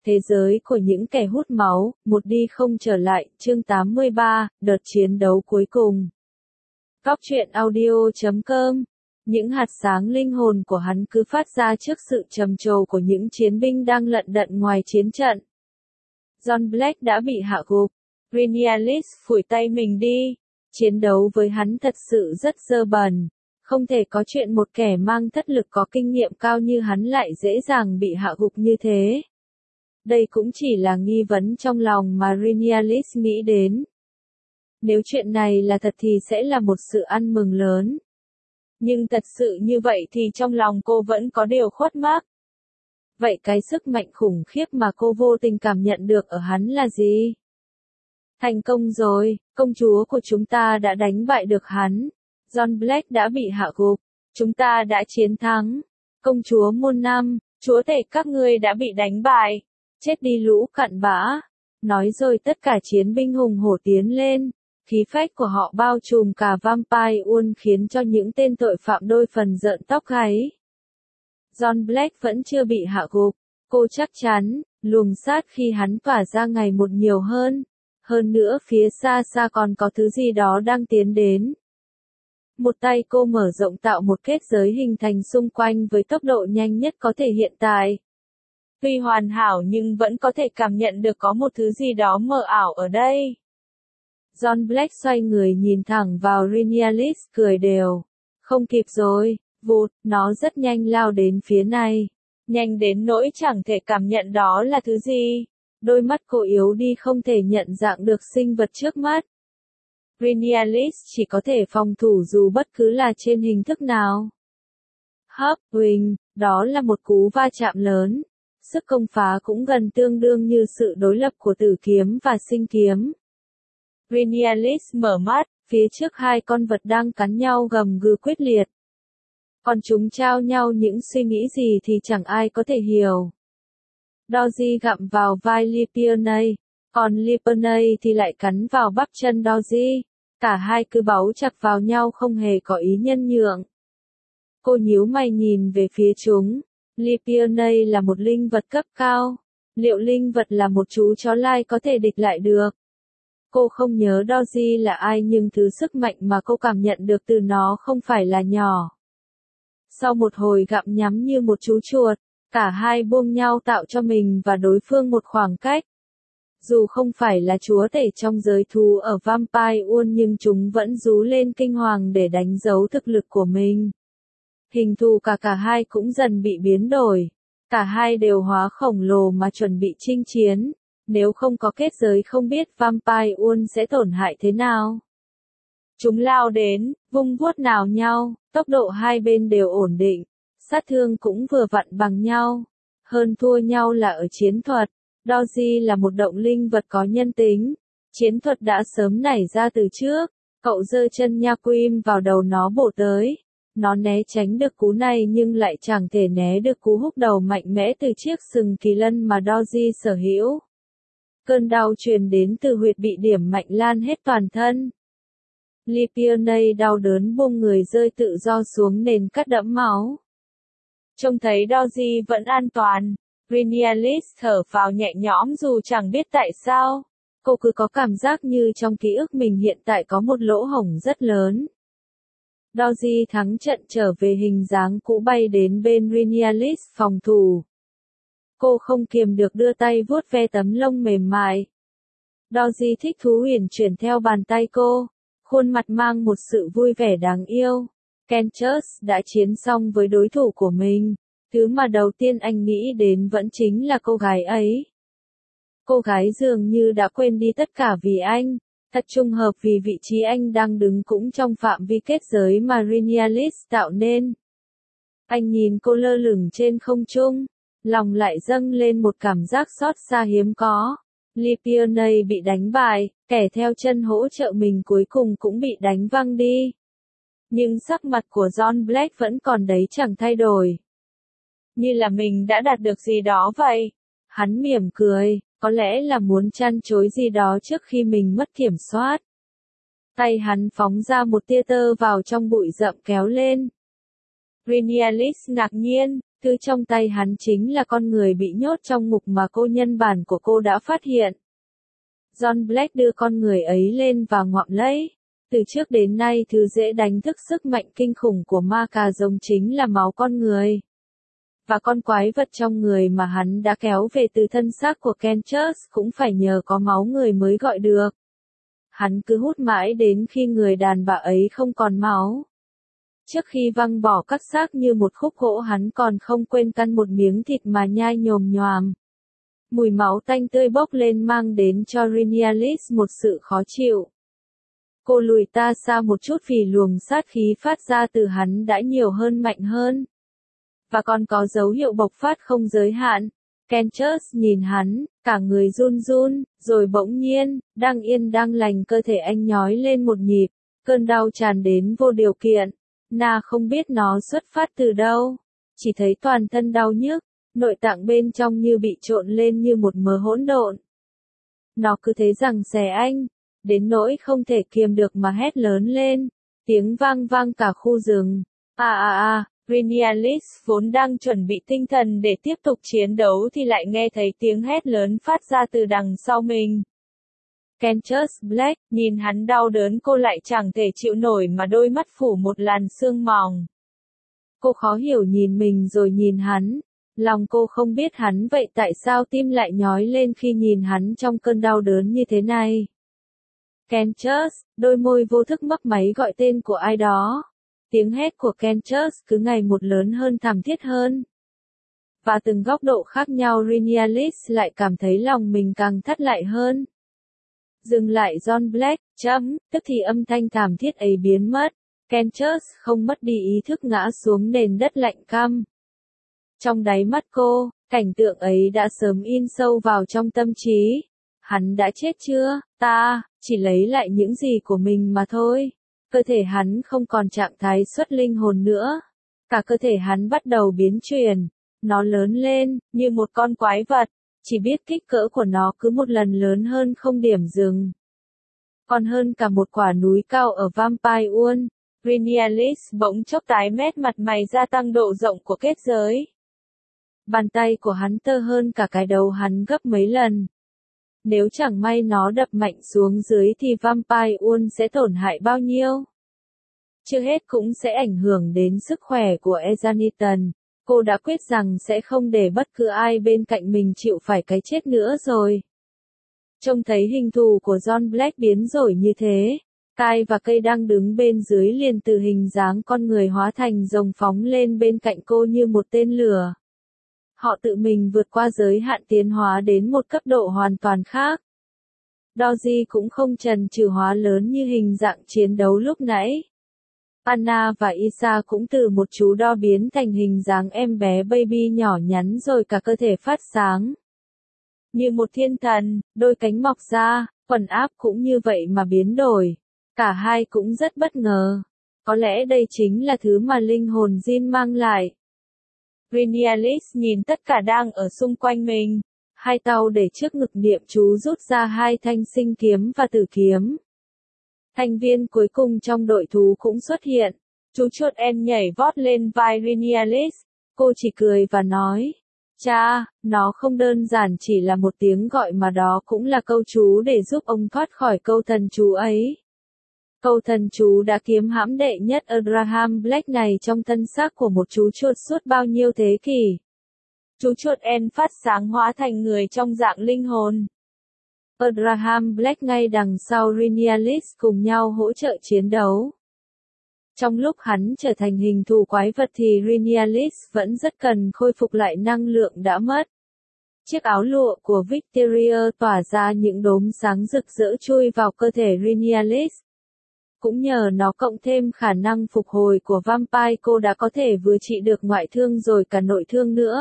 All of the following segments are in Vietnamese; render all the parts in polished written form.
Thế giới của những kẻ hút máu, một đi không trở lại, chương 83, đợt chiến đấu cuối cùng. Góc truyện audio.com. Những hạt sáng linh hồn của hắn cứ phát ra trước sự trầm trồ của những chiến binh đang lận đận ngoài chiến trận. John Black đã bị hạ gục. Rhaenyra phủi tay mình đi. Chiến đấu với hắn thật sự rất dơ bẩn. Không thể có chuyện một kẻ mang thất lực có kinh nghiệm cao như hắn lại dễ dàng bị hạ gục như thế. Đây cũng chỉ là nghi vấn trong lòng mà Rhaenyra nghĩ đến. Nếu chuyện này là thật thì sẽ là một sự ăn mừng lớn. Nhưng thật sự như vậy thì trong lòng cô vẫn có điều khuất mắc. Vậy cái sức mạnh khủng khiếp mà cô vô tình cảm nhận được ở hắn là gì? Thành công rồi, công chúa của chúng ta đã đánh bại được hắn. John Black đã bị hạ gục. Chúng ta đã chiến thắng. Công chúa muôn năm, chúa tể các ngươi đã bị đánh bại. Chết đi lũ cặn bã. Nói rồi tất cả chiến binh hùng hổ tiến lên. Khí phách của họ bao trùm cả Vampire World khiến cho những tên tội phạm đôi phần rợn tóc gáy. John Black vẫn chưa bị hạ gục. Cô chắc chắn, luồng sát khi hắn tỏa ra ngày một nhiều hơn. Hơn nữa phía xa xa còn có thứ gì đó đang tiến đến. Một tay cô mở rộng tạo một kết giới hình thành xung quanh với tốc độ nhanh nhất có thể hiện tại. Tuy hoàn hảo nhưng vẫn có thể cảm nhận được có một thứ gì đó mờ ảo ở đây. John Black xoay người nhìn thẳng vào Rhaenyra cười đều. Không kịp rồi, vụt, nó rất nhanh lao đến phía này. Nhanh đến nỗi chẳng thể cảm nhận đó là thứ gì. Đôi mắt cô yếu đi không thể nhận dạng được sinh vật trước mắt. Rhaenyra chỉ có thể phòng thủ dù bất cứ là trên hình thức nào. Hấp, huỳnh, đó là một cú va chạm lớn. Sức công phá cũng gần tương đương như sự đối lập của tử kiếm và sinh kiếm. Rhaenyra mở mắt, phía trước hai con vật đang cắn nhau gầm gừ quyết liệt. Còn chúng trao nhau những suy nghĩ gì thì chẳng ai có thể hiểu. Dorji gặm vào vai Lipiernay, còn Lipiernay thì lại cắn vào bắp chân Dorji. Cả hai cứ báu chặt vào nhau không hề có ý nhân nhượng. Cô nhíu mày nhìn về phía chúng. Lipiernay là một linh vật cấp cao. Liệu linh vật là một chú chó lai có thể địch lại được? Cô không nhớ Dorji là ai nhưng thứ sức mạnh mà cô cảm nhận được từ nó không phải là nhỏ. Sau một hồi gặm nhắm như một chú chuột, cả hai buông nhau tạo cho mình và đối phương một khoảng cách. Dù không phải là chúa tể trong giới thú ở Vampire World nhưng chúng vẫn rú lên kinh hoàng để đánh dấu thực lực của mình. Hình thù cả hai cũng dần bị biến đổi. Cả hai đều hóa khổng lồ mà chuẩn bị chinh chiến. Nếu không có kết giới không biết Vampire World sẽ tổn hại thế nào. Chúng lao đến, vung vuốt nào nhau, tốc độ hai bên đều ổn định. Sát thương cũng vừa vặn bằng nhau. Hơn thua nhau là ở chiến thuật. Dorji là một động linh vật có nhân tính. Chiến thuật đã sớm nảy ra từ trước. Cậu giơ chân nha quim vào đầu nó bổ tới. Nó né tránh được cú này nhưng lại chẳng thể né được cú húc đầu mạnh mẽ từ chiếc sừng kỳ lân mà Dorji sở hữu. Cơn đau truyền đến từ huyệt bị điểm mạnh lan hết toàn thân. Lipiernay đau đớn buông người rơi tự do xuống nền cắt đẫm máu. Trông thấy Dorji vẫn an toàn. Rhaenyra thở phào nhẹ nhõm dù chẳng biết tại sao. Cô cứ có cảm giác như trong ký ức mình hiện tại có một lỗ hổng rất lớn. Dorji thắng trận trở về hình dáng cũ bay đến bên Rhaenyra phòng thủ. Cô không kiềm được đưa tay vuốt ve tấm lông mềm mại. Dorji thích thú uyển chuyển theo bàn tay cô. Khuôn mặt mang một sự vui vẻ đáng yêu. Kentus đã chiến xong với đối thủ của mình. Thứ mà đầu tiên anh nghĩ đến vẫn chính là cô gái ấy. Cô gái dường như đã quên đi tất cả vì anh. Thật trùng hợp vì vị trí anh đang đứng cũng trong phạm vi kết giới mà Rhaenyra tạo nên. Anh nhìn cô lơ lửng trên không trung. Lòng lại dâng lên một cảm giác xót xa hiếm có. Lipiernay bị đánh bại, kẻ theo chân hỗ trợ mình cuối cùng cũng bị đánh văng đi. Nhưng sắc mặt của John Black vẫn còn đấy chẳng thay đổi. Như là mình đã đạt được gì đó vậy. Hắn mỉm cười, có lẽ là muốn trăn trối gì đó trước khi mình mất kiểm soát. Tay hắn phóng ra một tia tơ vào trong bụi rậm kéo lên. Rhaenyra ngạc nhiên, thứ trong tay hắn chính là con người bị nhốt trong ngục mà cô nhân bản của cô đã phát hiện. John Black đưa con người ấy lên và ngoạm lấy. Từ trước đến nay thứ dễ đánh thức sức mạnh kinh khủng của ma cà rồng chính là máu con người. Và con quái vật trong người mà hắn đã kéo về từ thân xác của Kenchus cũng phải nhờ có máu người mới gọi được. Hắn cứ hút mãi đến khi người đàn bà ấy không còn máu. Trước khi văng bỏ các xác như một khúc gỗ hắn còn không quên căn một miếng thịt mà nhai nhồm nhoàm. Mùi máu tanh tươi bốc lên mang đến cho Rhaenyra một sự khó chịu. Cô lùi ta xa một chút vì luồng sát khí phát ra từ hắn đã nhiều hơn mạnh hơn. Và còn có dấu hiệu bộc phát không giới hạn. Kenchus nhìn hắn, cả người run run, rồi bỗng nhiên, đang yên đang lành cơ thể anh nhói lên một nhịp, cơn đau tràn đến vô điều kiện. Na không biết nó xuất phát từ đâu, chỉ thấy toàn thân đau nhức, nội tạng bên trong như bị trộn lên như một mớ hỗn độn. Nó cứ thế giằng xé anh, đến nỗi không thể kiềm được mà hét lớn lên, tiếng vang vang cả khu rừng. Rhaenyra vốn đang chuẩn bị tinh thần để tiếp tục chiến đấu thì lại nghe thấy tiếng hét lớn phát ra từ đằng sau mình. Kenchus Black, nhìn hắn đau đớn cô lại chẳng thể chịu nổi mà đôi mắt phủ một làn sương mỏng. Cô khó hiểu nhìn mình rồi nhìn hắn. Lòng cô không biết hắn vậy tại sao tim lại nhói lên khi nhìn hắn trong cơn đau đớn như thế này. Kenchus, đôi môi vô thức mấp máy gọi tên của ai đó. Tiếng hét của Kenchus cứ ngày một lớn hơn thảm thiết hơn. Và từng góc độ khác nhau Rhaenyra lại cảm thấy lòng mình càng thắt lại hơn. Dừng lại John Black, tức thì âm thanh thảm thiết ấy biến mất. Kenchus không mất đi ý thức ngã xuống nền đất lạnh căm. Trong đáy mắt cô, cảnh tượng ấy đã sớm in sâu vào trong tâm trí. Hắn đã chết chưa? Ta chỉ lấy lại những gì của mình mà thôi. Cơ thể hắn không còn trạng thái xuất linh hồn nữa. Cả cơ thể hắn bắt đầu biến chuyển. Nó lớn lên, như một con quái vật. Chỉ biết kích cỡ của nó cứ một lần lớn hơn không điểm dừng. Còn hơn cả một quả núi cao ở Vampire World. Rhaenyra bỗng chốc tái mét mặt mày gia tăng độ rộng của kết giới. Bàn tay của hắn tơ hơn cả cái đầu hắn gấp mấy lần. Nếu chẳng may nó đập mạnh xuống dưới thì Vampire World sẽ tổn hại bao nhiêu? Chưa hết cũng sẽ ảnh hưởng đến sức khỏe của Ezanitan. Cô đã quyết rằng sẽ không để bất cứ ai bên cạnh mình chịu phải cái chết nữa rồi. Trông thấy hình thù của John Black biến đổi như thế, Kai và cây đang đứng bên dưới liền từ hình dáng con người hóa thành rồng phóng lên bên cạnh cô như một tên lửa. Họ tự mình vượt qua giới hạn tiến hóa đến một cấp độ hoàn toàn khác. Doji cũng không chần chừ hóa lớn như hình dạng chiến đấu lúc nãy. Anna và Isa cũng từ một chú đo biến thành hình dáng em bé baby nhỏ nhắn rồi cả cơ thể phát sáng. Như một thiên thần, đôi cánh mọc ra, quần áp cũng như vậy mà biến đổi. Cả hai cũng rất bất ngờ. Có lẽ đây chính là thứ mà linh hồn Jin mang lại. Rhaenyra nhìn tất cả đang ở xung quanh mình. Hai tàu để trước ngực niệm chú rút ra hai thanh sinh kiếm và tử kiếm. Thành viên cuối cùng trong đội thú cũng xuất hiện. Chú chuột em nhảy vót lên vai Rhaenyra. Cô chỉ cười và nói. Cha, nó không đơn giản chỉ là một tiếng gọi mà đó cũng là câu chú để giúp ông thoát khỏi câu thần chú ấy. Câu thần chú đã kiếm hãm đệ nhất Abraham Black này trong thân xác của một chú chuột suốt bao nhiêu thế kỷ. Chú chuột En phát sáng hóa thành người trong dạng linh hồn. Abraham Black ngay đằng sau Rhaenyra cùng nhau hỗ trợ chiến đấu. Trong lúc hắn trở thành hình thù quái vật thì Rhaenyra vẫn rất cần khôi phục lại năng lượng đã mất. Chiếc áo lụa của Victoria tỏa ra những đốm sáng rực rỡ chui vào cơ thể Rhaenyra. Cũng nhờ nó cộng thêm khả năng phục hồi của Vampire cô đã có thể vừa trị được ngoại thương rồi cả nội thương nữa.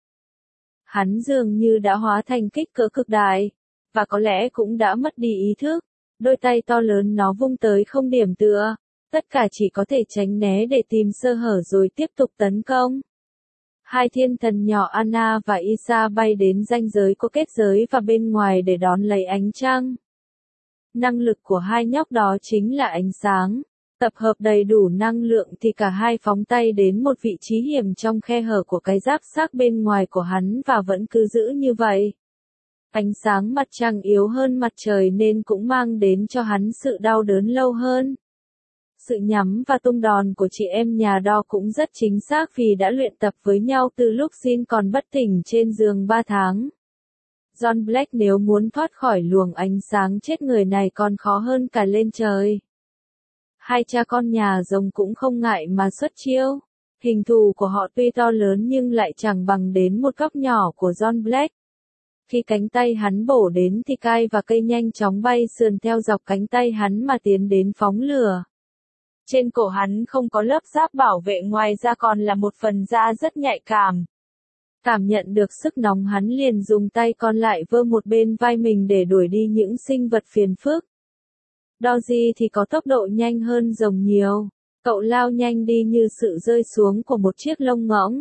Hắn dường như đã hóa thành kích cỡ cực đại, và có lẽ cũng đã mất đi ý thức. Đôi tay to lớn nó vung tới không điểm tựa, tất cả chỉ có thể tránh né để tìm sơ hở rồi tiếp tục tấn công. Hai thiên thần nhỏ Anna và Isa bay đến ranh giới của kết giới và bên ngoài để đón lấy ánh trăng. Năng lực của hai nhóc đó chính là ánh sáng. Tập hợp đầy đủ năng lượng thì cả hai phóng tay đến một vị trí hiểm trong khe hở của cái giáp xác bên ngoài của hắn và vẫn cứ giữ như vậy. Ánh sáng mặt trăng yếu hơn mặt trời nên cũng mang đến cho hắn sự đau đớn lâu hơn. Sự nhắm và tung đòn của chị em nhà đo cũng rất chính xác vì đã luyện tập với nhau từ lúc Jin còn bất tỉnh trên giường 3 tháng. John Black nếu muốn thoát khỏi luồng ánh sáng chết người này còn khó hơn cả lên trời. Hai cha con nhà rồng cũng không ngại mà xuất chiêu. Hình thù của họ tuy to lớn nhưng lại chẳng bằng đến một góc nhỏ của John Black. Khi cánh tay hắn bổ đến thì cai và cây nhanh chóng bay sườn theo dọc cánh tay hắn mà tiến đến phóng lửa. Trên cổ hắn không có lớp giáp bảo vệ, ngoài ra còn là một phần da rất nhạy cảm. Cảm nhận được sức nóng hắn liền dùng tay còn lại vơ một bên vai mình để đuổi đi những sinh vật phiền phức. Doji thì có tốc độ nhanh hơn rồng nhiều. Cậu lao nhanh đi như sự rơi xuống của một chiếc lông ngỗng.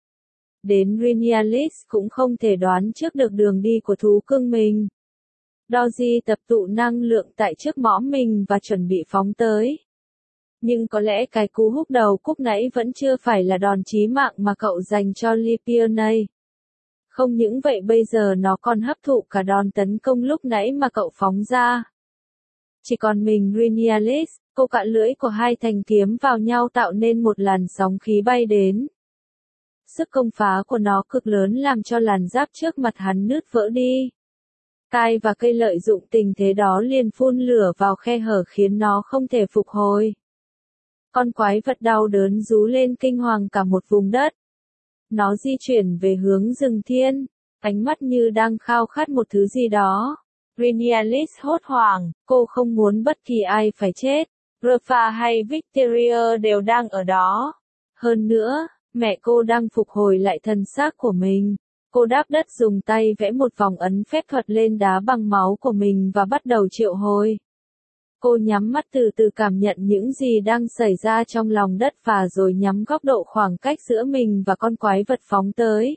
Đến Rhinialis cũng không thể đoán trước được đường đi của thú cưng mình. Doji tập tụ năng lượng tại trước mõm mình và chuẩn bị phóng tới. Nhưng có lẽ cái cú húc đầu cúc nãy vẫn chưa phải là đòn chí mạng mà cậu dành cho Lipionei. Không những vậy bây giờ nó còn hấp thụ cả đòn tấn công lúc nãy mà cậu phóng ra. Chỉ còn mình Rhinialis, cô cạ lưỡi của hai thanh kiếm vào nhau tạo nên một làn sóng khí bay đến. Sức công phá của nó cực lớn làm cho làn giáp trước mặt hắn nứt vỡ đi. Tai và cây lợi dụng tình thế đó liền phun lửa vào khe hở khiến nó không thể phục hồi. Con quái vật đau đớn rú lên kinh hoàng cả một vùng đất. Nó di chuyển về hướng rừng thiên, ánh mắt như đang khao khát một thứ gì đó. Rhinialis hốt hoảng, cô không muốn bất kỳ ai phải chết. Rafa hay Victoria đều đang ở đó. Hơn nữa, mẹ cô đang phục hồi lại thân xác của mình. Cô đáp đất dùng tay vẽ một vòng ấn phép thuật lên đá bằng máu của mình và bắt đầu triệu hồi. Cô nhắm mắt từ từ cảm nhận những gì đang xảy ra trong lòng đất và rồi nhắm góc độ khoảng cách giữa mình và con quái vật phóng tới.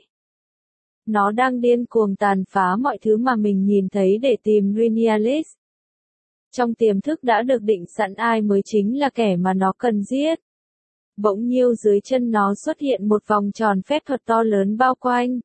Nó đang điên cuồng tàn phá mọi thứ mà mình nhìn thấy để tìm Rhinialis. Trong tiềm thức đã được định sẵn ai mới chính là kẻ mà nó cần giết. Bỗng nhiêu dưới chân nó xuất hiện một vòng tròn phép thuật to lớn bao quanh.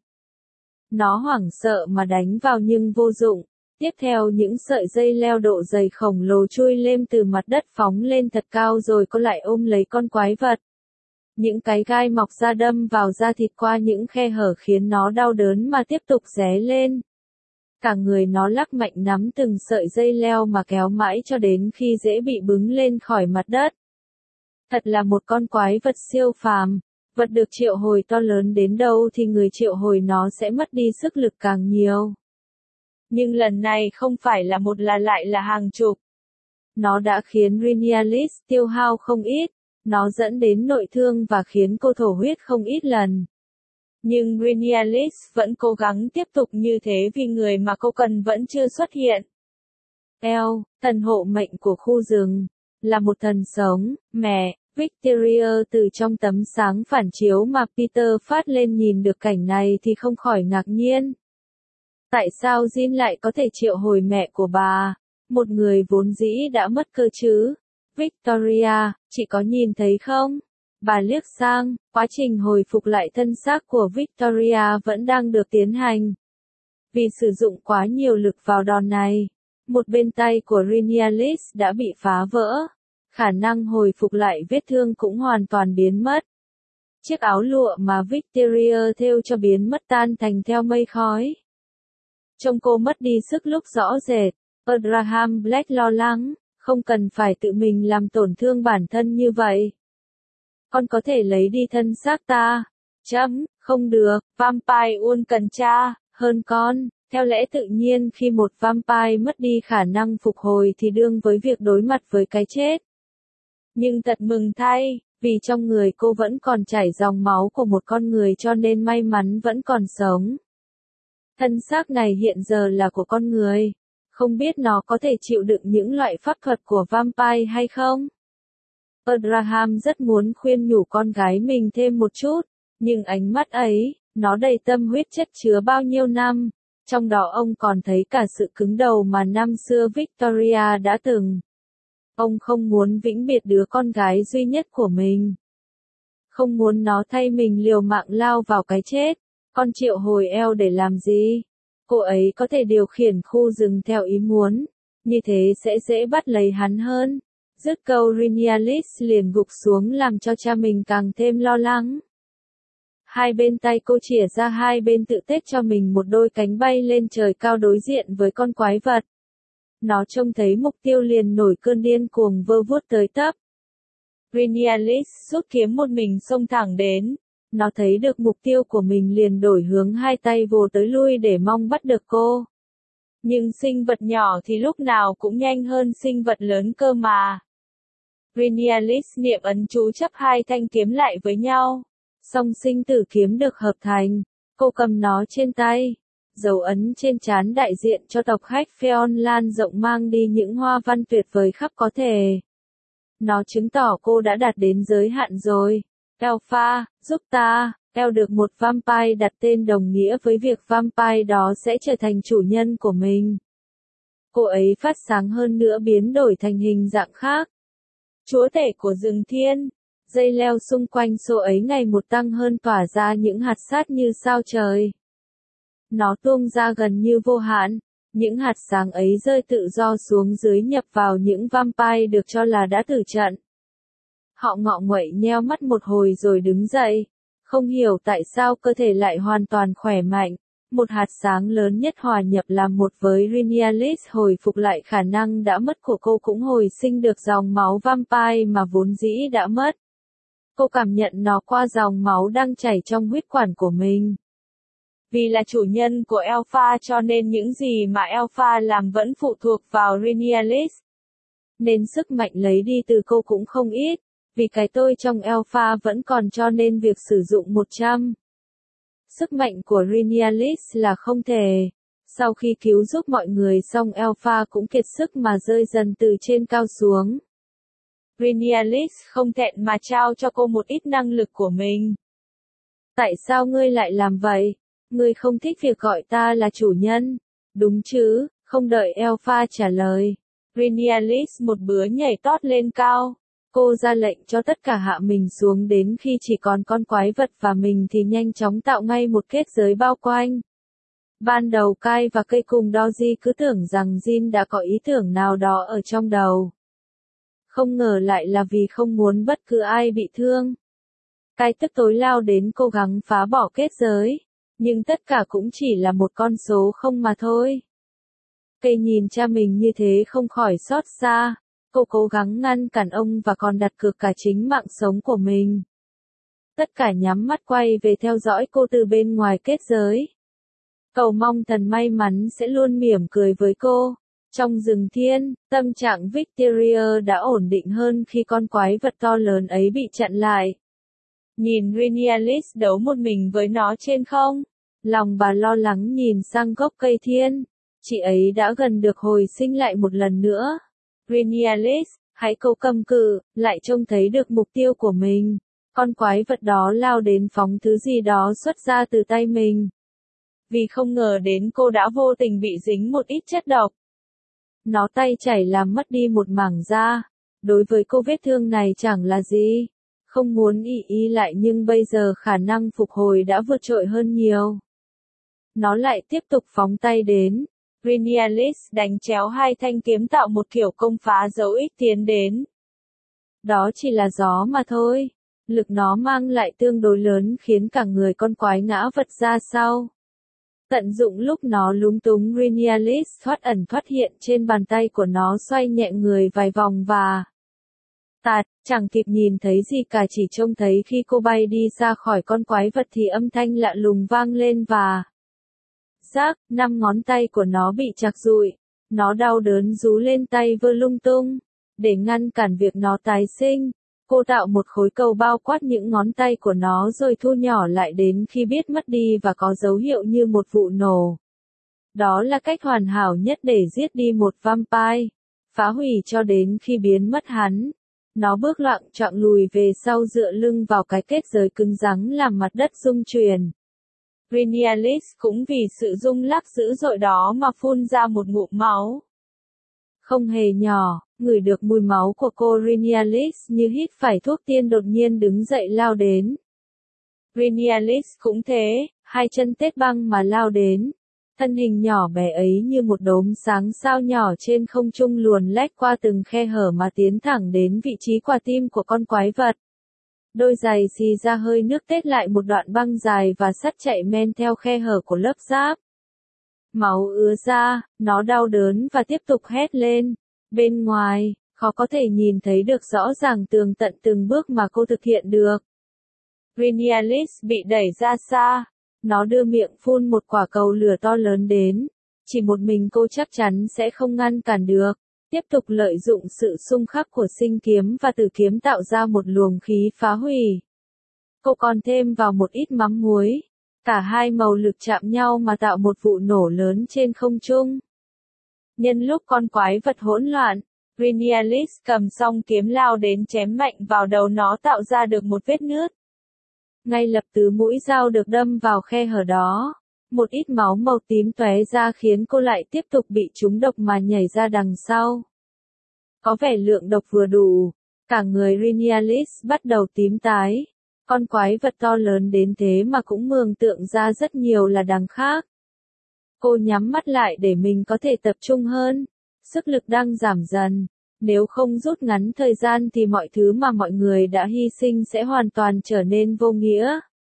Nó hoảng sợ mà đánh vào nhưng vô dụng. Tiếp theo những sợi dây leo độ dày khổng lồ chui lên từ mặt đất phóng lên thật cao rồi cô lại ôm lấy con quái vật. Những cái gai mọc ra đâm vào da thịt qua những khe hở khiến nó đau đớn mà tiếp tục ré lên. Cả người nó lắc mạnh nắm từng sợi dây leo mà kéo mãi cho đến khi dễ bị bứng lên khỏi mặt đất. Thật là một con quái vật siêu phàm. Vật được triệu hồi to lớn đến đâu thì người triệu hồi nó sẽ mất đi sức lực càng nhiều. Nhưng lần này không phải là một lại là hàng chục. Nó đã khiến Rhinialis tiêu hao không ít. Nó dẫn đến nội thương và khiến cô thổ huyết không ít lần. Nhưng Rhinialis vẫn cố gắng tiếp tục như thế vì người mà cô cần vẫn chưa xuất hiện. El, thần hộ mệnh của khu rừng, là một thần sống, mẹ, Victoria từ trong tấm sáng phản chiếu mà Peter phát lên nhìn được cảnh này thì không khỏi ngạc nhiên. Tại sao Jin lại có thể triệu hồi mẹ của bà, một người vốn dĩ đã mất cơ chứ? Victoria, chị có nhìn thấy không? Bà liếc sang, quá trình hồi phục lại thân xác của Victoria vẫn đang được tiến hành. Vì sử dụng quá nhiều lực vào đòn này, một bên tay của Rhinialis đã bị phá vỡ. Khả năng hồi phục lại vết thương cũng hoàn toàn biến mất. Chiếc áo lụa mà Victoria thêu cho biến mất tan thành theo mây khói. Trông cô mất đi sức lúc rõ rệt. Abraham Black lo lắng, không cần phải tự mình làm tổn thương bản thân như vậy. Con có thể lấy đi thân xác ta. Không được, Vampire luôn cần cha, hơn con. Theo lẽ tự nhiên khi một vampire mất đi khả năng phục hồi thì đương với việc đối mặt với cái chết. Nhưng thật mừng thay, vì trong người cô vẫn còn chảy dòng máu của một con người cho nên may mắn vẫn còn sống. Thân xác này hiện giờ là của con người. Không biết nó có thể chịu đựng những loại pháp thuật của vampire hay không? Abraham rất muốn khuyên nhủ con gái mình thêm một chút, nhưng ánh mắt ấy, nó đầy tâm huyết chất chứa bao nhiêu năm. Trong đó ông còn thấy cả sự cứng đầu mà năm xưa Victoria đã từng. Ông không muốn vĩnh biệt đứa con gái duy nhất của mình. Không muốn nó thay mình liều mạng lao vào cái chết. Con triệu hồi eo để làm gì? Cô ấy có thể điều khiển khu rừng theo ý muốn. Như thế sẽ dễ bắt lấy hắn hơn. Dứt câu Renialis liền gục xuống làm cho cha mình càng thêm lo lắng. Hai bên tay cô chìa ra hai bên tự tết cho mình một đôi cánh bay lên trời cao đối diện với con quái vật. Nó trông thấy mục tiêu liền nổi cơn điên cuồng vơ vuốt tới tấp. Renialis rút kiếm một mình xông thẳng đến. Nó thấy được mục tiêu của mình liền đổi hướng hai tay vồ tới lui để mong bắt được cô. Nhưng sinh vật nhỏ thì lúc nào cũng nhanh hơn sinh vật lớn cơ mà. Renialis niệm ấn chú chấp hai thanh kiếm lại với nhau. Song sinh tử kiếm được hợp thành. Cô cầm nó trên tay. Dấu ấn trên trán đại diện cho tộc khách Pheon lan rộng mang đi những hoa văn tuyệt vời khắp có thể. Nó chứng tỏ cô đã đạt đến giới hạn rồi. Alpha, giúp ta. El được một vampire đặt tên đồng nghĩa với việc vampire đó sẽ trở thành chủ nhân của mình. Cô ấy phát sáng hơn nữa biến đổi thành hình dạng khác. Chúa tể của rừng thiên. Dây leo xung quanh số ấy ngày một tăng hơn tỏa ra những hạt sát như sao trời. Nó tuôn ra gần như vô hạn. Những hạt sáng ấy rơi tự do xuống dưới nhập vào những vampire được cho là đã tử trận. Họ ngọ nguậy nheo mắt một hồi rồi đứng dậy. Không hiểu tại sao cơ thể lại hoàn toàn khỏe mạnh. Một hạt sáng lớn nhất hòa nhập làm một với Renialis hồi phục lại khả năng đã mất của cô cũng hồi sinh được dòng máu vampire mà vốn dĩ đã mất. Cô cảm nhận nó qua dòng máu đang chảy trong huyết quản của mình. Vì là chủ nhân của Alpha cho nên những gì mà Alpha làm vẫn phụ thuộc vào Renialis. Nên sức mạnh lấy đi từ cô cũng không ít. Vì cái tôi trong Alpha vẫn còn cho nên việc sử dụng 100. Sức mạnh của Renialis là không thể. Sau khi cứu giúp mọi người xong Alpha cũng kiệt sức mà rơi dần từ trên cao xuống. Renialis không thẹn mà trao cho cô một ít năng lực của mình. Tại sao ngươi lại làm vậy? Ngươi không thích việc gọi ta là chủ nhân. Đúng chứ, không đợi Alpha trả lời. Renialis một bữa nhảy tót lên cao. Cô ra lệnh cho tất cả hạ mình xuống đến khi chỉ còn con quái vật và mình thì nhanh chóng tạo ngay một kết giới bao quanh. Ban đầu Kai và cây cùng Doji cứ tưởng rằng Jin đã có ý tưởng nào đó ở trong đầu. Không ngờ lại là vì không muốn bất cứ ai bị thương. Kai tức tối lao đến cố gắng phá bỏ kết giới. Nhưng tất cả cũng chỉ là một con số không mà thôi. Cây nhìn cha mình như thế không khỏi xót xa. Cô cố gắng ngăn cản ông và còn đặt cược cả chính mạng sống của mình. Tất cả nhắm mắt quay về theo dõi cô từ bên ngoài kết giới. Cầu mong thần may mắn sẽ luôn mỉm cười với cô. Trong rừng thiên, tâm trạng Victoria đã ổn định hơn khi con quái vật to lớn ấy bị chặn lại. Nhìn Renialis đấu một mình với nó trên không. Lòng bà lo lắng nhìn sang gốc cây thiên. Chị ấy đã gần được hồi sinh lại một lần nữa. Renialis, hãy cố cầm cự, lại trông thấy được mục tiêu của mình. Con quái vật đó lao đến phóng thứ gì đó xuất ra từ tay mình. Vì không ngờ đến cô đã vô tình bị dính một ít chất độc. Nó tay chảy làm mất đi một mảng da. Đối với cô vết thương này chẳng là gì. Không muốn y lại nhưng bây giờ khả năng phục hồi đã vượt trội hơn nhiều. Nó lại tiếp tục phóng tay đến. Renialis đánh chéo hai thanh kiếm tạo một kiểu công phá dấu ích tiến đến. Đó chỉ là gió mà thôi. Lực nó mang lại tương đối lớn khiến cả người con quái ngã vật ra sau. Tận dụng lúc nó lúng túng Renialis thoát ẩn thoát hiện trên bàn tay của nó xoay nhẹ người vài vòng và tạt, chẳng kịp nhìn thấy gì cả chỉ trông thấy khi cô bay đi ra khỏi con quái vật thì âm thanh lạ lùng vang lên và rác, 5 ngón tay của nó bị chạc rụi. Nó đau đớn rú lên tay vơ lung tung. Để ngăn cản việc nó tái sinh, cô tạo một khối cầu bao quát những ngón tay của nó rồi thu nhỏ lại đến khi biết mất đi và có dấu hiệu như một vụ nổ. Đó là cách hoàn hảo nhất để giết đi một vampire. Phá hủy cho đến khi biến mất hắn. Nó bước loạng choạng lùi về sau dựa lưng vào cái kết giới cứng rắn làm mặt đất rung chuyển. Renialis cũng vì sự rung lắc dữ dội đó mà phun ra một ngụm máu. Không hề nhỏ, ngửi được mùi máu của cô Renialis như hít phải thuốc tiên đột nhiên đứng dậy lao đến. Renialis cũng thế, hai chân tết băng mà lao đến. Thân hình nhỏ bé ấy như một đốm sáng sao nhỏ trên không trung luồn lách qua từng khe hở mà tiến thẳng đến vị trí quả tim của con quái vật. Đôi giày xì ra hơi nước tết lại một đoạn băng dài và sắt chạy men theo khe hở của lớp giáp. Máu ứa ra, nó đau đớn và tiếp tục hét lên. Bên ngoài, khó có thể nhìn thấy được rõ ràng tường tận từng bước mà cô thực hiện được. Renialis bị đẩy ra xa. Nó đưa miệng phun một quả cầu lửa to lớn đến. Chỉ một mình cô chắc chắn sẽ không ngăn cản được. Tiếp tục lợi dụng sự xung khắc của sinh kiếm và tử kiếm tạo ra một luồng khí phá hủy. Cô còn thêm vào một ít mắm muối. Cả hai màu lực chạm nhau mà tạo một vụ nổ lớn trên không trung. Nhân lúc con quái vật hỗn loạn, Renialis cầm song kiếm lao đến chém mạnh vào đầu nó tạo ra được một vết nứt. Ngay lập tức mũi dao được đâm vào khe hở đó. Một ít máu màu tím tóe ra khiến cô lại tiếp tục bị trúng độc mà nhảy ra đằng sau. Có vẻ lượng độc vừa đủ, cả người Renialis bắt đầu tím tái. Con quái vật to lớn đến thế mà cũng mường tượng ra rất nhiều là đằng khác. Cô nhắm mắt lại để mình có thể tập trung hơn. Sức lực đang giảm dần. Nếu không rút ngắn thời gian thì mọi thứ mà mọi người đã hy sinh sẽ hoàn toàn trở nên vô nghĩa.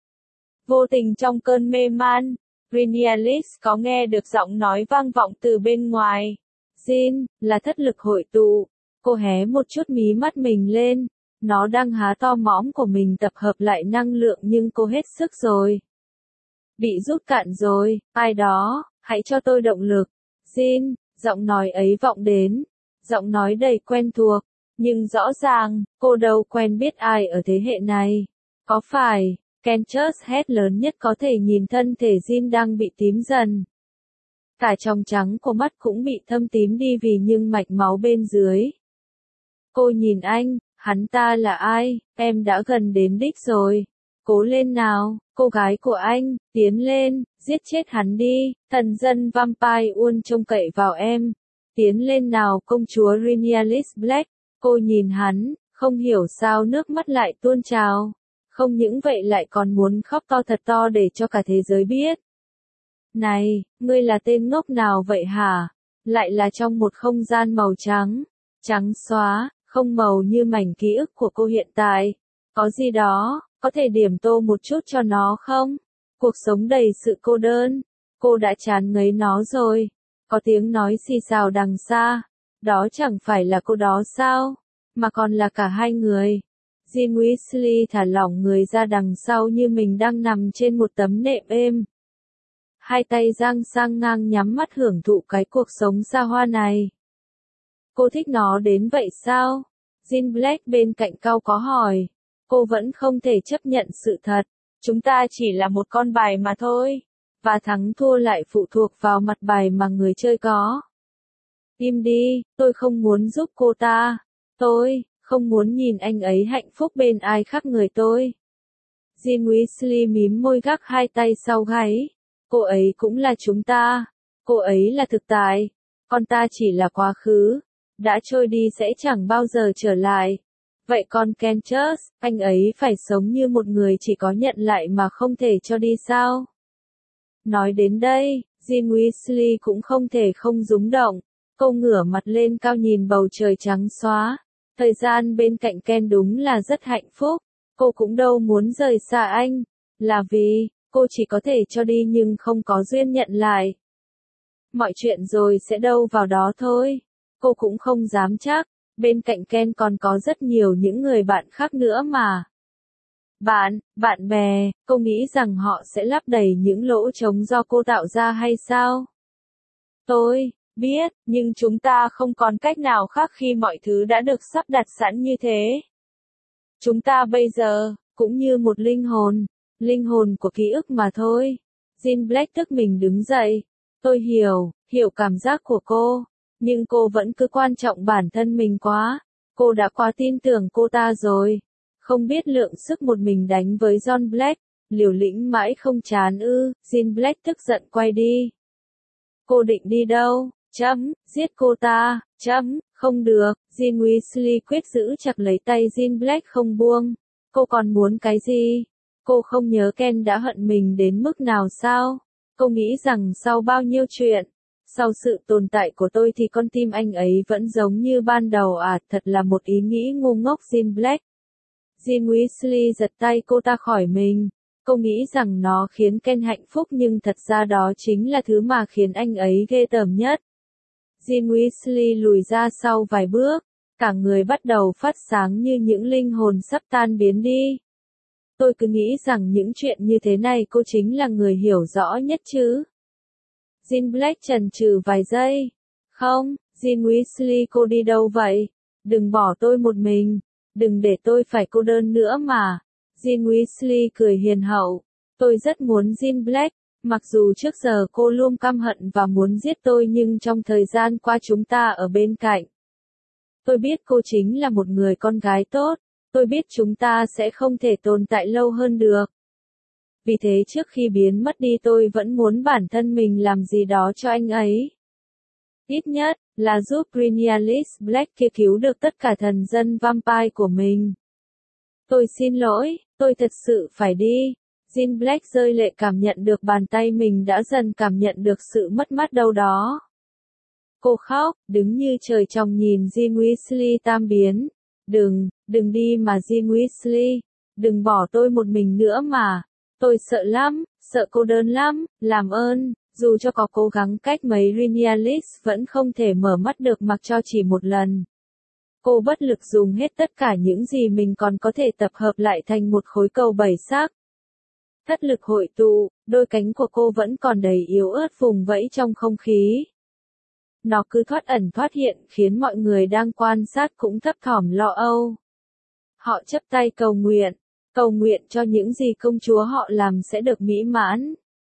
Vô tình trong cơn mê man, Renialis có nghe được giọng nói vang vọng từ bên ngoài. Jin, là thất lực hội tụ. Cô hé một chút mí mắt mình lên. Nó đang há to mõm của mình tập hợp lại năng lượng nhưng cô hết sức rồi. Bị rút cạn rồi, ai đó, hãy cho tôi động lực. Jin, giọng nói ấy vọng đến. Giọng nói đầy quen thuộc, nhưng rõ ràng, cô đâu quen biết ai ở thế hệ này. Có phải, Kenchus hét lớn nhất có thể nhìn thân thể Jin đang bị tím dần. Cả tròng trắng của mắt cũng bị thâm tím đi vì những mạch máu bên dưới. Cô nhìn anh, hắn ta là ai, em đã gần đến đích rồi. Cố lên nào, cô gái của anh, tiến lên, giết chết hắn đi, thần dân vampire Uôn trông cậy vào em. Tiến lên nào công chúa Renialis Black, cô nhìn hắn, không hiểu sao nước mắt lại tuôn trào. Không những vậy lại còn muốn khóc to thật to để cho cả thế giới biết. Này, ngươi là tên ngốc nào vậy hả? Lại là trong một không gian màu trắng, trắng xóa, không màu như mảnh ký ức của cô hiện tại. Có gì đó, có thể điểm tô một chút cho nó không? Cuộc sống đầy sự cô đơn, cô đã chán ngấy nó rồi. Có tiếng nói xì xào đằng xa, đó chẳng phải là cô đó sao, mà còn là cả hai người. Jim Weasley thả lỏng người ra đằng sau như mình đang nằm trên một tấm nệm êm. Hai tay dang sang ngang nhắm mắt hưởng thụ cái cuộc sống xa hoa này. Cô thích nó đến vậy sao? Jin Black bên cạnh cau có hỏi. Cô vẫn không thể chấp nhận sự thật. Chúng ta chỉ là một con bài mà thôi. Và thắng thua lại phụ thuộc vào mặt bài mà người chơi có. Im đi, tôi không muốn giúp cô ta. Tôi không muốn nhìn anh ấy hạnh phúc bên ai khác người tôi. Jim Weasley mím môi gác hai tay sau gáy. Cô ấy cũng là chúng ta. Cô ấy là thực tại. Còn ta chỉ là quá khứ. Đã trôi đi sẽ chẳng bao giờ trở lại. Vậy còn Kenchus, anh ấy phải sống như một người chỉ có nhận lại mà không thể cho đi sao? Nói đến đây, Jim Weasley cũng không thể không rúng động. Cô ngửa mặt lên cao nhìn bầu trời trắng xóa. Thời gian bên cạnh Ken đúng là rất hạnh phúc. Cô cũng đâu muốn rời xa anh. Là vì, cô chỉ có thể cho đi nhưng không có duyên nhận lại. Mọi chuyện rồi sẽ đâu vào đó thôi. Cô cũng không dám chắc. Bên cạnh Ken còn có rất nhiều những người bạn khác nữa mà. Bạn bè, cô nghĩ rằng họ sẽ lấp đầy những lỗ trống do cô tạo ra hay sao? Tôi biết, nhưng chúng ta không còn cách nào khác khi mọi thứ đã được sắp đặt sẵn như thế. Chúng ta bây giờ, cũng như một linh hồn của ký ức mà thôi. Jin Black tức mình đứng dậy. Tôi hiểu cảm giác của cô. Nhưng cô vẫn cứ quan trọng bản thân mình quá. Cô đã quá tin tưởng cô ta rồi. Không biết lượng sức một mình đánh với John Black. Liều lĩnh mãi không chán ư. Jin Black tức giận quay đi. Cô định đi đâu? Giết cô ta. Không được, Jean Weasley quyết giữ chặt lấy tay Jean Black không buông. Cô còn muốn cái gì? Cô không nhớ Ken đã hận mình đến mức nào sao? Cô nghĩ rằng sau bao nhiêu chuyện, sau sự tồn tại của tôi thì con tim anh ấy vẫn giống như ban đầu à, thật là một ý nghĩ ngu ngốc Jean Black. Jean Weasley giật tay cô ta khỏi mình. Cô nghĩ rằng nó khiến Ken hạnh phúc nhưng thật ra đó chính là thứ mà khiến anh ấy ghê tởm nhất. Jean Weasley lùi ra sau vài bước, cả người bắt đầu phát sáng như những linh hồn sắp tan biến đi. Tôi cứ nghĩ rằng những chuyện như thế này cô chính là người hiểu rõ nhất chứ. Jean Black chần chừ vài giây. Không, Jean Weasley cô đi đâu vậy? Đừng bỏ tôi một mình, đừng để tôi phải cô đơn nữa mà. Jean Weasley cười hiền hậu. Tôi rất muốn Jean Black, mặc dù trước giờ cô luôn căm hận và muốn giết tôi nhưng trong thời gian qua chúng ta ở bên cạnh. Tôi biết cô chính là một người con gái tốt, tôi biết chúng ta sẽ không thể tồn tại lâu hơn được. Vì thế trước khi biến mất đi tôi vẫn muốn bản thân mình làm gì đó cho anh ấy. Ít nhất, là giúp Rhaenyra Black kia cứu được tất cả thần dân vampire của mình. Tôi xin lỗi, tôi thật sự phải đi. Jean Black rơi lệ cảm nhận được bàn tay mình đã dần cảm nhận được sự mất mát đâu đó. Cô khóc, đứng như trời trồng nhìn Jean Weasley tan biến. Đừng đi mà Jean Weasley, đừng bỏ tôi một mình nữa mà. Tôi sợ lắm, sợ cô đơn lắm, làm ơn, dù cho có cố gắng cách mấy Rhaenyra vẫn không thể mở mắt được mặc cho chỉ một lần. Cô bất lực dùng hết tất cả những gì mình còn có thể tập hợp lại thành một khối cầu bảy sắc. Thất lực hội tụ, đôi cánh của cô vẫn còn đầy yếu ớt vùng vẫy trong không khí. Nó cứ thoát ẩn thoát hiện khiến mọi người đang quan sát cũng thấp thỏm lo âu. Họ chắp tay cầu nguyện cho những gì công chúa họ làm sẽ được mỹ mãn.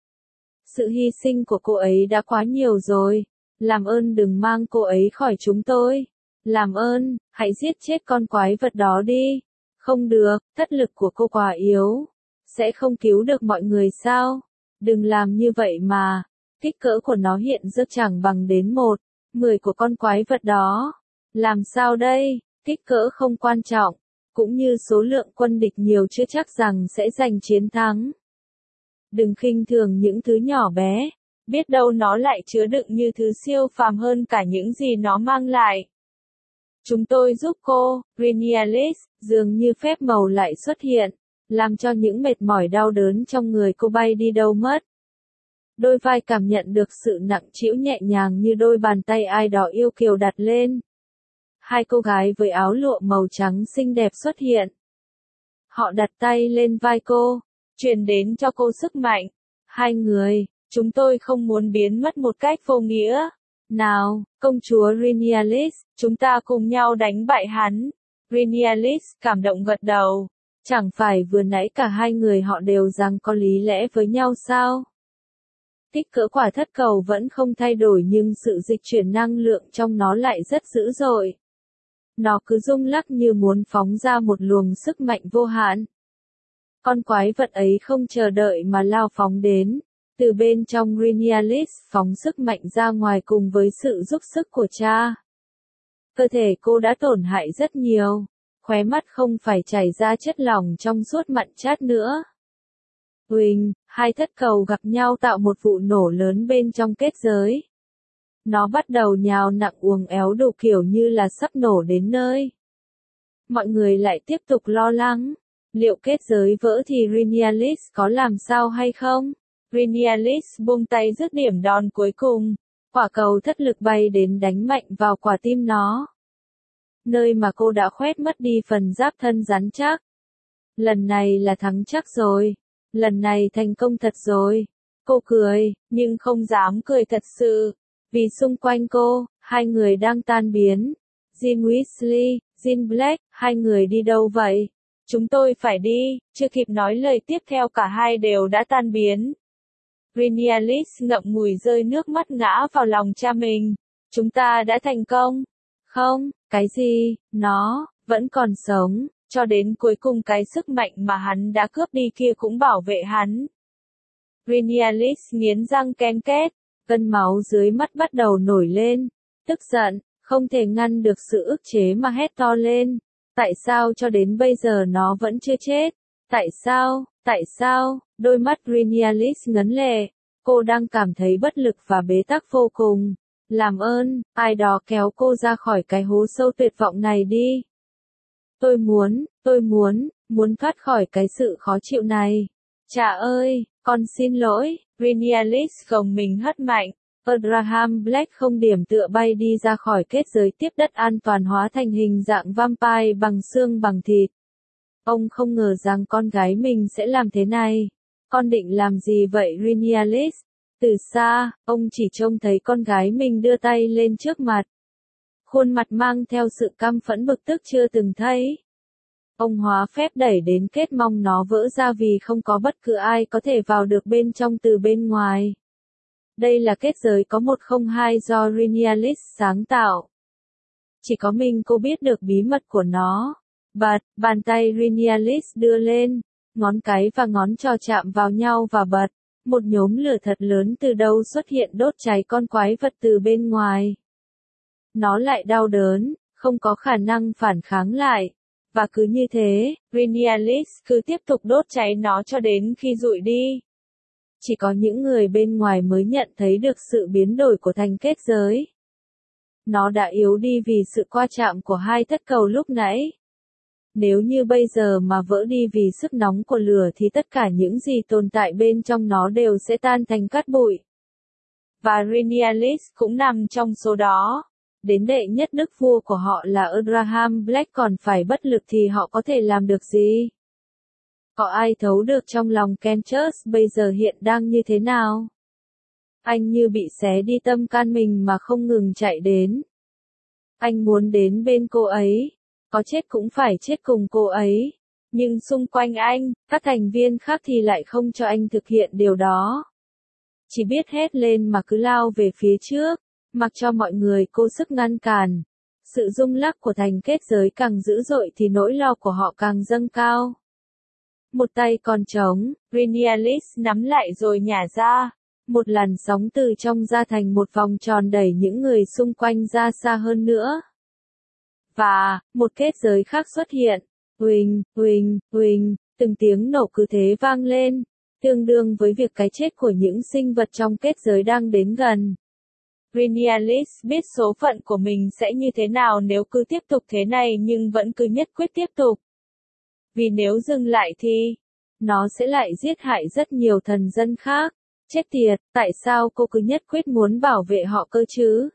Sự hy sinh của cô ấy đã quá nhiều rồi, làm ơn đừng mang cô ấy khỏi chúng tôi. Làm ơn, hãy giết chết con quái vật đó đi. Không được, thất lực của cô quá yếu. Sẽ không cứu được mọi người sao? Đừng làm như vậy mà. Kích cỡ của nó hiện giờ chẳng bằng đến 1/10 của con quái vật đó. Làm sao đây? Kích cỡ không quan trọng. Cũng như số lượng quân địch nhiều chưa chắc rằng sẽ giành chiến thắng. Đừng khinh thường những thứ nhỏ bé. Biết đâu nó lại chứa đựng như thứ siêu phàm hơn cả những gì nó mang lại. Chúng tôi giúp cô, Rhaenyra, dường như phép màu lại xuất hiện, làm cho những mệt mỏi đau đớn trong người cô bay đi đâu mất. Đôi vai cảm nhận được sự nặng trĩu nhẹ nhàng như đôi bàn tay ai đó yêu kiều đặt lên. Hai cô gái với áo lụa màu trắng xinh đẹp xuất hiện. Họ đặt tay lên vai cô, truyền đến cho cô sức mạnh. Hai người, chúng tôi không muốn biến mất một cách vô nghĩa. Nào, công chúa Rhaenyra, chúng ta cùng nhau đánh bại hắn. Rhaenyra cảm động gật đầu. Chẳng phải vừa nãy cả hai người họ đều rằng có lý lẽ với nhau sao? Kích cỡ quả thất cầu vẫn không thay đổi nhưng sự dịch chuyển năng lượng trong nó lại rất dữ dội. Nó cứ rung lắc như muốn phóng ra một luồng sức mạnh vô hạn. Con quái vật ấy không chờ đợi mà lao phóng đến. Từ bên trong Rhaenyra phóng sức mạnh ra ngoài cùng với sự giúp sức của cha. Cơ thể cô đã tổn hại rất nhiều. Khóe mắt không phải chảy ra chất lỏng trong suốt mặn chát nữa. Huỳnh, hai thất cầu gặp nhau tạo một vụ nổ lớn bên trong kết giới. Nó bắt đầu nhào nặng uồng éo đủ kiểu như là sắp nổ đến nơi. Mọi người lại tiếp tục lo lắng. Liệu kết giới vỡ thì Rhaenyra có làm sao hay không? Rhaenyra buông tay dứt điểm đòn cuối cùng. Quả cầu thất lực bay đến đánh mạnh vào quả tim nó. Nơi mà cô đã khoét mất đi phần giáp thân rắn chắc. Lần này là thắng chắc rồi. Lần này thành công thật rồi. Cô cười, nhưng không dám cười thật sự. Vì xung quanh cô, hai người đang tan biến. Jean Weasley, Jean Black, hai người đi đâu vậy? Chúng tôi phải đi, chưa kịp nói lời tiếp theo cả hai đều đã tan biến. Rhaenyra ngậm ngùi rơi nước mắt ngã vào lòng cha mình. Chúng ta đã thành công. Không, cái gì, nó, vẫn còn sống, cho đến cuối cùng cái sức mạnh mà hắn đã cướp đi kia cũng bảo vệ hắn. Rhaenyra nghiến răng ken két, cơn máu dưới mắt bắt đầu nổi lên. Tức giận, không thể ngăn được sự ức chế mà hét to lên. Tại sao cho đến bây giờ nó vẫn chưa chết? Tại sao? Tại sao? Đôi mắt Rhaenys ngấn lệ. Cô đang cảm thấy bất lực và bế tắc vô cùng. Làm ơn, ai đó kéo cô ra khỏi cái hố sâu tuyệt vọng này đi. Tôi muốn thoát khỏi cái sự khó chịu này. Cha ơi, con xin lỗi. Rhaenys gồng mình hất mạnh. Abraham Black không điểm tựa bay đi ra khỏi kết giới tiếp đất an toàn hóa thành hình dạng vampire bằng xương bằng thịt. Ông không ngờ rằng con gái mình sẽ làm thế này. Con định làm gì vậy Rhaenys? Từ xa, ông chỉ trông thấy con gái mình đưa tay lên trước mặt. Khuôn mặt mang theo sự căm phẫn bực tức chưa từng thấy. Ông hóa phép đẩy đến kết mong nó vỡ ra vì không có bất cứ ai có thể vào được bên trong từ bên ngoài. Đây là kết giới có 102 do Rhaenys sáng tạo. Chỉ có mình cô biết được bí mật của nó. Bật, bàn tay Rhaenys đưa lên, ngón cái và ngón trỏ chạm vào nhau và bật. Một nhốm lửa thật lớn từ đâu xuất hiện đốt cháy con quái vật từ bên ngoài. Nó lại đau đớn, không có khả năng phản kháng lại. Và cứ như thế, Rhaenys cứ tiếp tục đốt cháy nó cho đến khi rụi đi. Chỉ có những người bên ngoài mới nhận thấy được sự biến đổi của thành kết giới. Nó đã yếu đi vì sự va chạm của hai thất cầu lúc nãy. Nếu như bây giờ mà vỡ đi vì sức nóng của lửa thì tất cả những gì tồn tại bên trong nó đều sẽ tan thành cát bụi. Và Rhaenys cũng nằm trong số đó. Đến đệ nhất đức vua của họ là Abraham Black còn phải bất lực thì họ có thể làm được gì? Có ai thấu được trong lòng Kentus bây giờ hiện đang như thế nào? Anh như bị xé đi tâm can mình mà không ngừng chạy đến. Anh muốn đến bên cô ấy. Có chết cũng phải chết cùng cô ấy. Nhưng xung quanh anh, các thành viên khác thì lại không cho anh thực hiện điều đó. Chỉ biết hét lên mà cứ lao về phía trước, mặc cho mọi người cố sức ngăn cản. Sự rung lắc của thành kết giới càng dữ dội thì nỗi lo của họ càng dâng cao. Một tay còn trống, Rhaenys nắm lại rồi nhả ra. Một làn sóng từ trong ra thành một vòng tròn đẩy những người xung quanh ra xa hơn nữa. Và, một kết giới khác xuất hiện. Huỳnh, huỳnh, huỳnh, từng tiếng nổ cứ thế vang lên, tương đương với việc cái chết của những sinh vật trong kết giới đang đến gần. Rhaenys biết số phận của mình sẽ như thế nào nếu cứ tiếp tục thế này nhưng vẫn cứ nhất quyết tiếp tục. Vì nếu dừng lại thì, nó sẽ lại giết hại rất nhiều thần dân khác. Chết tiệt, tại sao cô cứ nhất quyết muốn bảo vệ họ cơ chứ?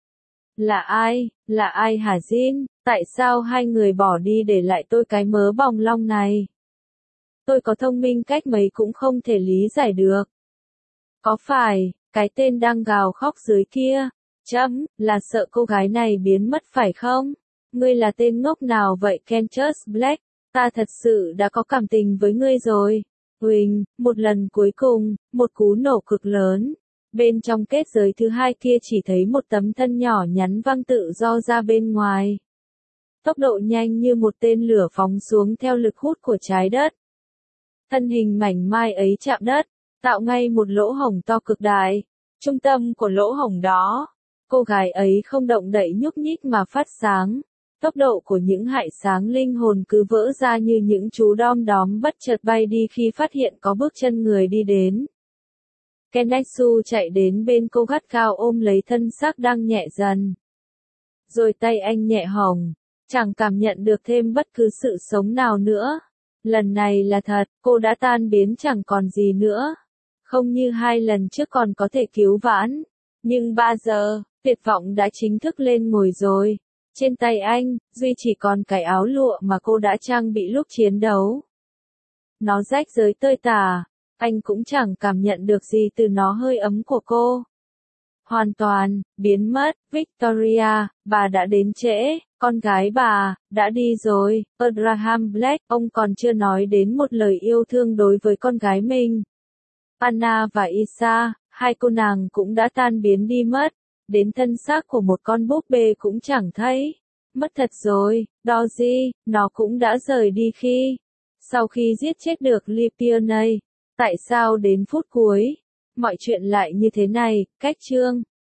Là ai hả Jin? Tại sao hai người bỏ đi để lại tôi cái mớ bòng long này? Tôi có thông minh cách mấy cũng không thể lý giải được. Có phải, cái tên đang gào khóc dưới kia, là sợ cô gái này biến mất phải không? Ngươi là tên ngốc nào vậy Kentus Black? Ta thật sự đã có cảm tình với ngươi rồi. Huỳnh, một lần cuối cùng, một cú nổ cực lớn. Bên trong kết giới thứ hai kia chỉ thấy một tấm thân nhỏ nhắn văng tự do ra bên ngoài. Tốc độ nhanh như một tên lửa phóng xuống theo lực hút của trái đất. Thân hình mảnh mai ấy chạm đất, tạo ngay một lỗ hổng to cực đại. Trung tâm của lỗ hổng đó, cô gái ấy không động đậy nhúc nhích mà phát sáng. Tốc độ của những hại sáng linh hồn cứ vỡ ra như những chú đom đóm bất chợt bay đi khi phát hiện có bước chân người đi đến. Kenetsu chạy đến bên cô gắt gao ôm lấy thân xác đang nhẹ dần. Rồi tay anh nhẹ hồng, chẳng cảm nhận được thêm bất cứ sự sống nào nữa. Lần này là thật, cô đã tan biến chẳng còn gì nữa. Không như hai lần trước còn có thể cứu vãn. Nhưng 3 giờ, tuyệt vọng đã chính thức lên ngồi rồi. Trên tay anh, duy chỉ còn cái áo lụa mà cô đã trang bị lúc chiến đấu. Nó rách rơi tơi tả, anh cũng chẳng cảm nhận được gì từ nó hơi ấm của cô. Hoàn toàn, biến mất, Victoria, bà đã đến trễ, con gái bà, đã đi rồi, Abraham Black, ông còn chưa nói đến một lời yêu thương đối với con gái mình. Anna và Isa, hai cô nàng cũng đã tan biến đi mất. Đến thân xác của một con búp bê cũng chẳng thấy. Mất thật rồi, Doji, nó cũng đã rời đi sau khi giết chết được Lipione. Tại sao đến phút cuối, mọi chuyện lại như thế này? Cách chương